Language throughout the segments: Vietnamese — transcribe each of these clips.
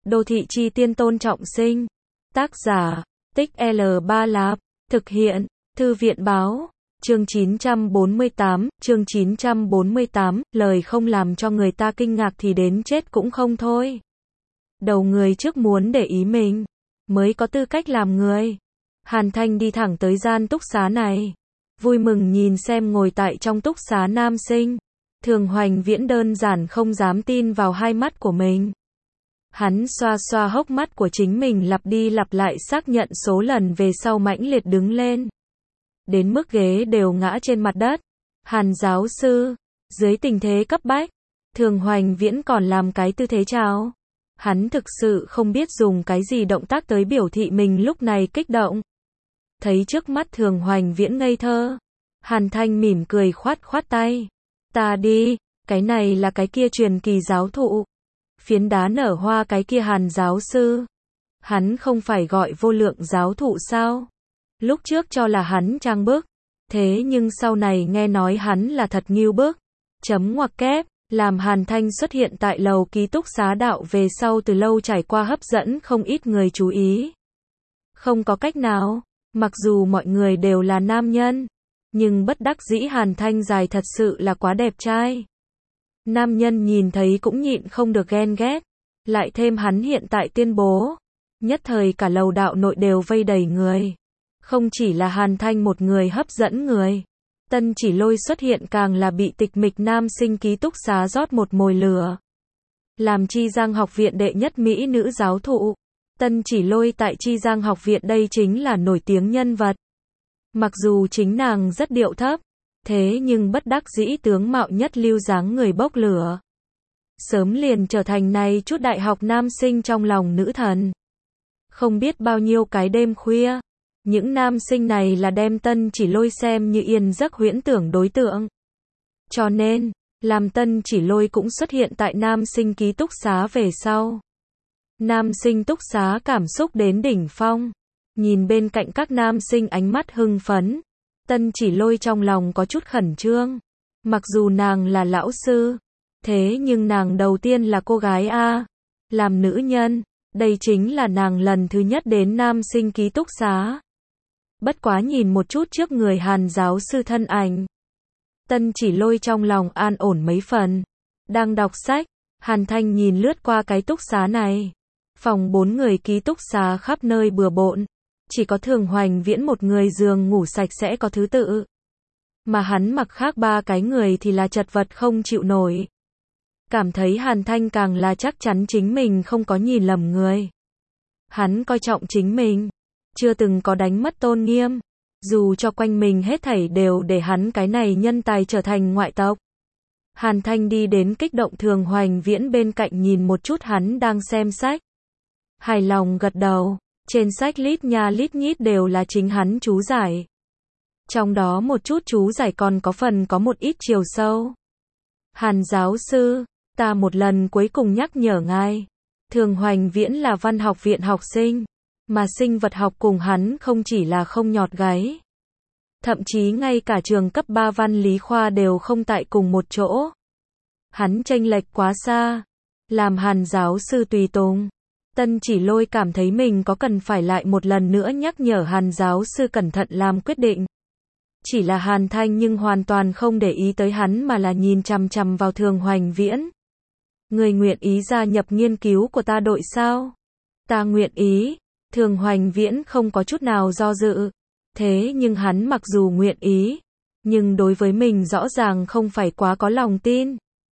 Đô thị chi tiên Tôn Trọng Sinh. Tác giả, Tích L3 Lạp. Thực hiện, Thư viện báo. Chương 948, lời không làm cho người ta kinh ngạc thì đến chết cũng không thôi. Đầu người trước muốn để ý mình, mới có tư cách làm người. Hàn Thanh đi thẳng tới gian túc xá này. Vui mừng nhìn xem ngồi tại trong túc xá nam sinh. Thường Hoành Viễn đơn giản không dám tin vào hai mắt của mình. Hắn xoa xoa hốc mắt của chính mình lặp đi lặp lại xác nhận số lần về sau mãnh liệt đứng lên. Đến mức ghế đều ngã trên mặt đất. Hàn giáo sư, dưới tình thế cấp bách, Thường Hoành Viễn còn làm cái tư thế chào. Hắn thực sự không biết dùng cái gì động tác tới biểu thị mình lúc này kích động. Thấy trước mắt Thường Hoành Viễn ngây thơ, Hàn Thanh mỉm cười khoát khoát tay. Ta đi, cái này là cái kia truyền kỳ giáo thụ. Phiến đá nở hoa cái kia Hàn giáo sư. Hắn không phải gọi vô lượng giáo thụ sao? Lúc trước cho là hắn trang bức. Thế nhưng sau này nghe nói hắn là thật ngưu bức. Chấm ngoặc kép, làm Hàn Thanh xuất hiện tại lầu ký túc xá đạo về sau từ lâu trải qua hấp dẫn không ít người chú ý. Không có cách nào, mặc dù mọi người đều là nam nhân, nhưng bất đắc dĩ Hàn Thanh dài thật sự là quá đẹp trai. Nam nhân nhìn thấy cũng nhịn không được ghen ghét, lại thêm hắn hiện tại tuyên bố, nhất thời cả lầu đạo nội đều vây đầy người. Không chỉ là Hàn Thanh một người hấp dẫn người, Tân Chỉ Lôi xuất hiện càng là bị tịch mịch nam sinh ký túc xá rót một mồi lửa. Làm Chi Giang học viện đệ nhất mỹ nữ giáo thụ, Tân Chỉ Lôi tại Chi Giang học viện đây chính là nổi tiếng nhân vật. Mặc dù chính nàng rất điệu thấp, thế nhưng bất đắc dĩ tướng mạo nhất lưu dáng người bốc lửa. Sớm liền trở thành này chút đại học nam sinh trong lòng nữ thần. Không biết bao nhiêu cái đêm khuya, những nam sinh này là đem Tân Chỉ Lôi xem như yên giấc huyễn tưởng đối tượng. Cho nên, làm Tân Chỉ Lôi cũng xuất hiện tại nam sinh ký túc xá về sau. Nam sinh túc xá cảm xúc đến đỉnh phong. Nhìn bên cạnh các nam sinh ánh mắt hưng phấn, Tân Chỉ Lôi trong lòng có chút khẩn trương. Mặc dù nàng là lão sư, thế nhưng nàng đầu tiên là cô gái A. Làm nữ nhân, đây chính là nàng lần thứ nhất đến nam sinh ký túc xá. Bất quá nhìn một chút trước người Hàn giáo sư thân ảnh, Tân Chỉ Lôi trong lòng an ổn mấy phần. Đang đọc sách, Hàn Thanh nhìn lướt qua cái túc xá này. Phòng 4 người ký túc xá khắp nơi bừa bộn. Chỉ có Thường Hoành Viễn một người giường ngủ sạch sẽ có thứ tự. Mà hắn mặc khác 3 cái người thì là chật vật không chịu nổi. Cảm thấy Hàn Thanh càng là chắc chắn chính mình không có nhìn lầm người. Hắn coi trọng chính mình, chưa từng có đánh mất tôn nghiêm. Dù cho quanh mình hết thảy đều để hắn cái này nhân tài trở thành ngoại tộc. Hàn Thanh đi đến kích động Thường Hoành Viễn bên cạnh nhìn một chút hắn đang xem sách. Hài lòng gật đầu. Trên sách lít nha lít nhít đều là chính hắn chú giải. Trong đó một chút chú giải còn có phần có một ít chiều sâu. Hàn giáo sư, ta một lần cuối cùng nhắc nhở ngài. Thường Hoành Viễn là văn học viện học sinh, mà sinh vật học cùng hắn không chỉ là không nhọt gáy. Thậm chí ngay cả trường cấp 3 văn lý khoa đều không tại cùng một chỗ. Hắn chênh lệch quá xa. Làm Hàn giáo sư tùy tùng, Tân Chỉ Lôi cảm thấy mình có cần phải lại một lần nữa nhắc nhở Hàn giáo sư cẩn thận làm quyết định. Chỉ là Hàn Thanh nhưng hoàn toàn không để ý tới hắn mà là nhìn chằm chằm vào Thường Hoành Viễn. Người nguyện ý gia nhập nghiên cứu của ta đội sao? Ta nguyện ý. Thường Hoành Viễn không có chút nào do dự. Thế nhưng hắn mặc dù nguyện ý, nhưng đối với mình rõ ràng không phải quá có lòng tin.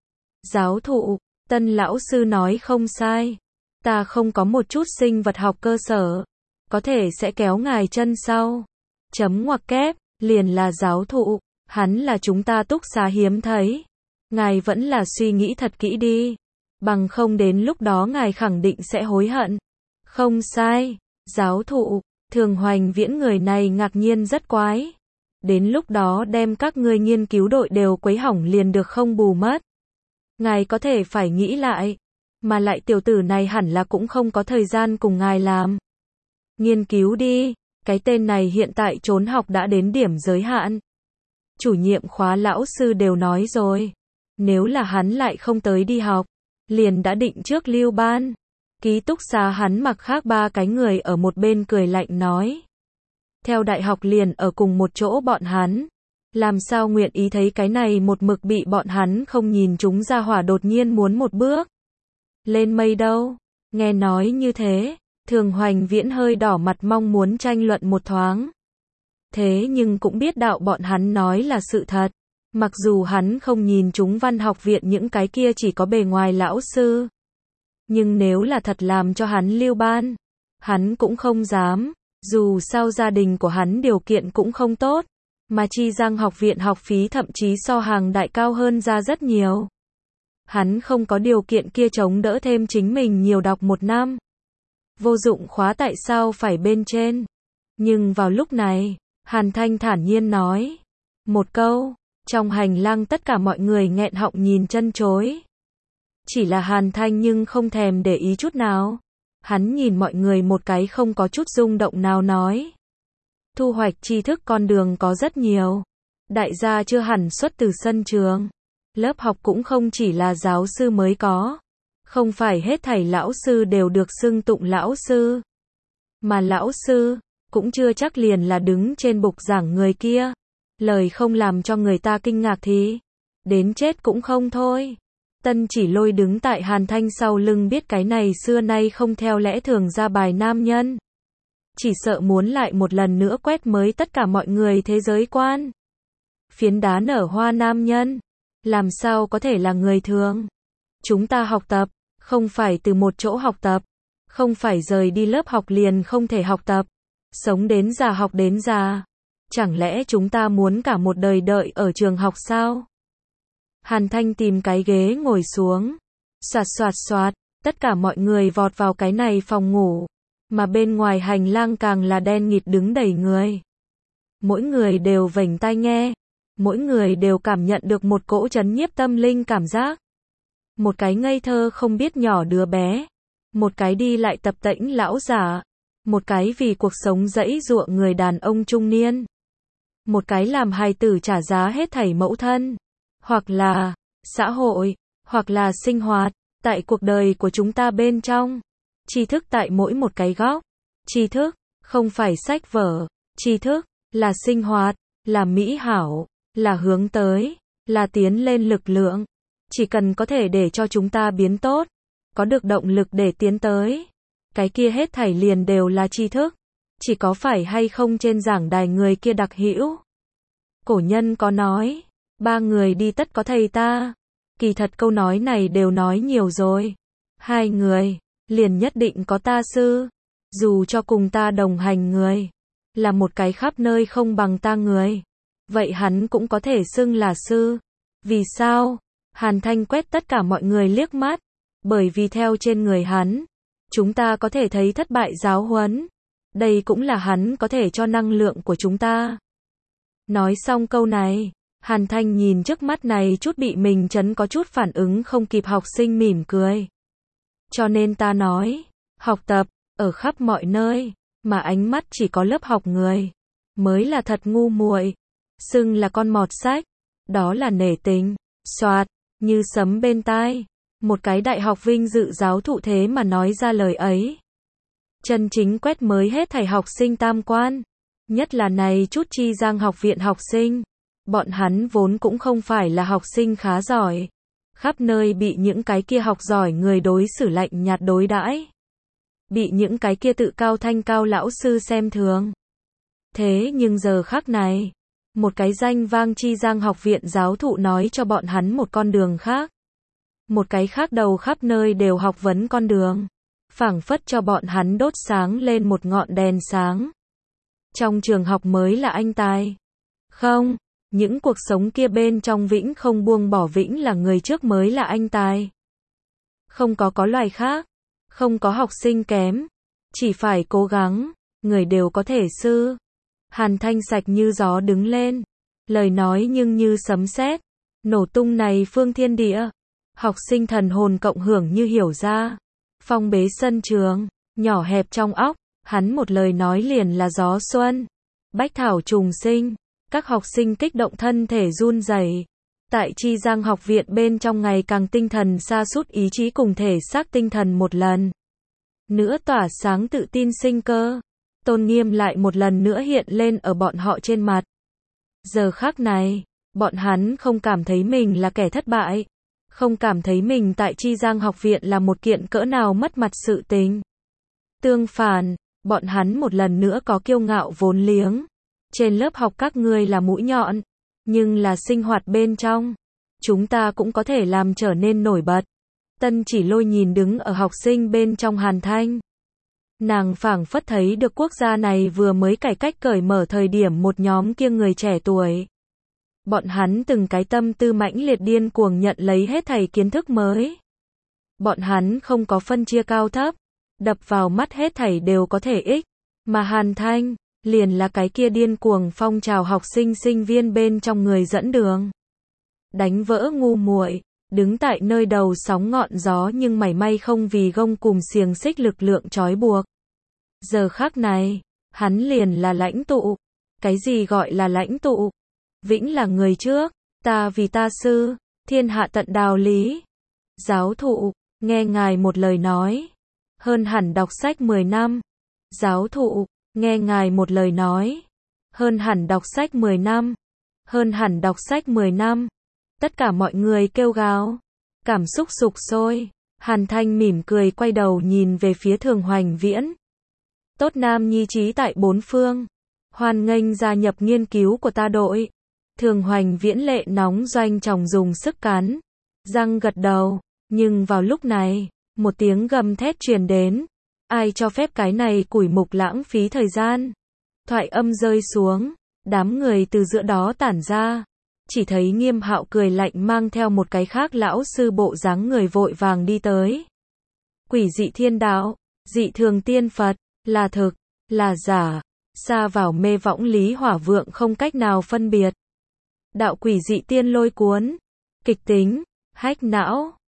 Giáo thụ, Tân lão sư nói không sai. Ta không có một chút sinh vật học cơ sở, có thể sẽ kéo ngài chân sau. Chấm ngoặc kép, liền là giáo thụ, hắn là chúng ta túc xá hiếm thấy. Ngài vẫn là suy nghĩ thật kỹ đi, bằng không đến lúc đó ngài khẳng định sẽ hối hận. Không sai, giáo thụ, Thường Hoành Viễn người này ngạc nhiên rất quái. Đến lúc đó đem các ngươi nghiên cứu đội đều quấy hỏng liền được không bù mất. Ngài có thể phải nghĩ lại. Mà lại tiểu tử này hẳn là cũng không có thời gian cùng ngài làm. Nghiên cứu đi, cái tên này hiện tại trốn học đã đến điểm giới hạn. Chủ nhiệm khóa lão sư đều nói rồi. Nếu là hắn lại không tới đi học, liền đã định trước lưu ban. Ký túc xá hắn mặc khác ba cái người ở một bên cười lạnh nói. Theo đại học liền ở cùng một chỗ bọn hắn. Làm sao nguyện ý thấy cái này một mực bị bọn hắn không nhìn chúng ra hỏa đột nhiên muốn một bước lên mây đâu. Nghe nói như thế, Thường Hoành Viễn hơi đỏ mặt mong muốn tranh luận một thoáng. Thế nhưng cũng biết đạo bọn hắn nói là sự thật. Mặc dù hắn không nhìn chúng Văn học viện những cái kia chỉ có bề ngoài lão sư. Nhưng nếu là thật làm cho hắn lưu ban, hắn cũng không dám. Dù sao gia đình của hắn điều kiện cũng không tốt. Mà Chi Giang học viện học phí thậm chí so hàng đại cao hơn ra rất nhiều. Hắn không có điều kiện kia chống đỡ thêm chính mình nhiều đọc một năm. Vô dụng khóa tại sao phải bên trên. Nhưng vào lúc này, Hàn Thanh thản nhiên nói. Một câu, trong hành lang tất cả mọi người nghẹn họng nhìn chân chối. Chỉ là Hàn Thanh nhưng không thèm để ý chút nào. Hắn nhìn mọi người một cái không có chút rung động nào nói. Thu hoạch tri thức con đường có rất nhiều. Đại gia chưa hẳn xuất từ sân trường. Lớp học cũng không chỉ là giáo sư mới có. Không phải hết thảy lão sư đều được xưng tụng lão sư. Mà lão sư, cũng chưa chắc liền là đứng trên bục giảng người kia. Lời không làm cho người ta kinh ngạc thì đến chết cũng không thôi. Tân Chỉ Lôi đứng tại Hàn Thanh sau lưng biết cái này xưa nay không theo lẽ thường ra bài nam nhân. Chỉ sợ muốn lại một lần nữa quét mới tất cả mọi người thế giới quan. Phiến đá nở hoa nam nhân. Làm sao có thể là người thường? Chúng ta học tập, không phải từ một chỗ học tập. Không phải rời đi lớp học liền không thể học tập. Sống đến già học đến già. Chẳng lẽ chúng ta muốn cả một đời đợi ở trường học sao? Hàn Thanh tìm cái ghế ngồi xuống. Soạt soạt soạt, tất cả mọi người vọt vào cái này phòng ngủ. Mà bên ngoài hành lang càng là đen nghịt đứng đầy người. Mỗi người đều vểnh tai nghe. Mỗi người đều cảm nhận được một cỗ chấn nhiếp tâm linh cảm giác. Một cái ngây thơ không biết nhỏ đứa bé. Một cái đi lại tập tễnh lão giả. Một cái vì cuộc sống giãy giụa người đàn ông trung niên. Một cái làm hài tử trả giá hết thảy mẫu thân. Hoặc là xã hội, hoặc là sinh hoạt, tại cuộc đời của chúng ta bên trong. Tri thức tại mỗi một cái góc. Tri thức, không phải sách vở. Tri thức, là sinh hoạt, là mỹ hảo, là hướng tới, là tiến lên lực lượng. Chỉ cần có thể để cho chúng ta biến tốt, có được động lực để tiến tới. Cái kia hết thảy liền đều là tri thức. Chỉ có phải hay không trên giảng đài người kia đặc hữu. Cổ nhân có nói, 3 người đi tất có thầy ta. Kỳ thật câu nói này đều nói nhiều rồi. 2 người, liền nhất định có ta sư. Dù cho cùng ta đồng hành người, là một cái khắp nơi không bằng ta người. Vậy hắn cũng có thể xưng là sư. Vì sao? Hàn Thanh quét tất cả mọi người liếc mắt. Bởi vì theo trên người hắn, chúng ta có thể thấy thất bại giáo huấn. Đây cũng là hắn có thể cho năng lượng của chúng ta. Nói xong câu này, Hàn Thanh nhìn trước mắt này chút bị mình chấn có chút phản ứng không kịp học sinh mỉm cười. Cho nên ta nói, học tập, ở khắp mọi nơi, mà ánh mắt chỉ có lớp học người, mới là thật ngu muội. Xưng là con mọt sách, đó là nể tình. Soạt, như sấm bên tai. Một cái đại học vinh dự giáo thụ thế mà nói ra lời ấy. Chân chính quét mới hết thảy học sinh tam quan. Nhất là này chút Chi Giang học viện học sinh. Bọn hắn vốn cũng không phải là học sinh khá giỏi. Khắp nơi bị những cái kia học giỏi người đối xử lạnh nhạt đối đãi. Bị những cái kia tự cao thanh cao lão sư xem thường. Thế nhưng giờ khắc này, một cái danh vang Chi Giang học viện giáo thụ nói cho bọn hắn một con đường khác. Một cái khác đầu khắp nơi đều học vấn con đường. Phảng phất cho bọn hắn đốt sáng lên một ngọn đèn sáng. Trong trường học mới là anh tài. Không, những cuộc sống kia bên trong vĩnh không buông bỏ vĩnh là người trước mới là anh tài. Không có loài khác. Không có học sinh kém. Chỉ phải cố gắng. Người đều có thể sư. Hàn Thanh sạch như gió đứng lên. Lời nói nhưng như sấm sét. Nổ tung này phương thiên địa. Học sinh thần hồn cộng hưởng như hiểu ra. Phong bế sân trường. Nhỏ hẹp trong óc. Hắn một lời nói liền là gió xuân. Bách thảo trùng sinh. Các học sinh kích động thân thể run rẩy. Tại Chi Giang học viện bên trong ngày càng tinh thần sa sút ý chí cùng thể xác tinh thần một lần. nữa tỏa sáng tự tin sinh cơ. Tôn nghiêm lại một lần nữa hiện lên ở bọn họ trên mặt. Giờ khắc này, bọn hắn không cảm thấy mình là kẻ thất bại, không cảm thấy mình tại Chi Giang học viện là một kiện cỡ nào mất mặt sự tình. Tương phản, bọn hắn một lần nữa có kiêu ngạo vốn liếng. Trên lớp học các ngươi là mũi nhọn, nhưng là sinh hoạt bên trong, chúng ta cũng có thể làm trở nên nổi bật. Tân Chỉ Lôi nhìn đứng ở học sinh bên trong Hàn Thanh. Nàng phảng phất thấy được quốc gia này vừa mới cải cách cởi mở thời điểm một nhóm kia người trẻ tuổi. Bọn hắn từng cái tâm tư mãnh liệt điên cuồng nhận lấy hết thảy kiến thức mới. Bọn hắn không có phân chia cao thấp, đập vào mắt hết thảy đều có thể ích, mà Hàn Thanh liền là cái kia điên cuồng phong trào học sinh sinh viên bên trong người dẫn đường. Đánh vỡ ngu muội, đứng tại nơi đầu sóng ngọn gió nhưng mảy may không vì gông cùm xiềng xích lực lượng trói buộc. Giờ khắc này, hắn liền là lãnh tụ. Cái gì gọi là lãnh tụ? Vĩnh là người trước, ta vì ta sư, thiên hạ tận đạo lý. Giáo thụ, nghe ngài một lời nói, hơn hẳn đọc sách 10 năm. Giáo thụ, nghe ngài một lời nói, hơn hẳn đọc sách 10 năm. Hơn hẳn đọc sách 10 năm. Tất cả mọi người kêu gào, cảm xúc sục sôi. Hàn Thanh mỉm cười quay đầu nhìn về phía Thường Hoành Viễn. Tốt nam nhi trí tại bốn phương, hoan nghênh gia nhập nghiên cứu của ta đội. Thường Hoành Viễn lệ nóng doanh tròng dùng sức cắn răng gật đầu, nhưng vào lúc này, một tiếng gầm thét truyền đến. Ai cho phép cái này củi mục lãng phí thời gian? Thoại âm rơi xuống, đám người từ giữa đó tản ra. Chỉ thấy Nghiêm Hạo cười lạnh mang theo một cái khác lão sư bộ dáng người vội vàng đi tới. Quỷ dị thiên đạo, dị thường tiên Phật, là thực, là giả, xa vào mê võng lý hỏa vượng không cách nào phân biệt. Đạo quỷ dị tiên lôi cuốn, kịch tính, hách não.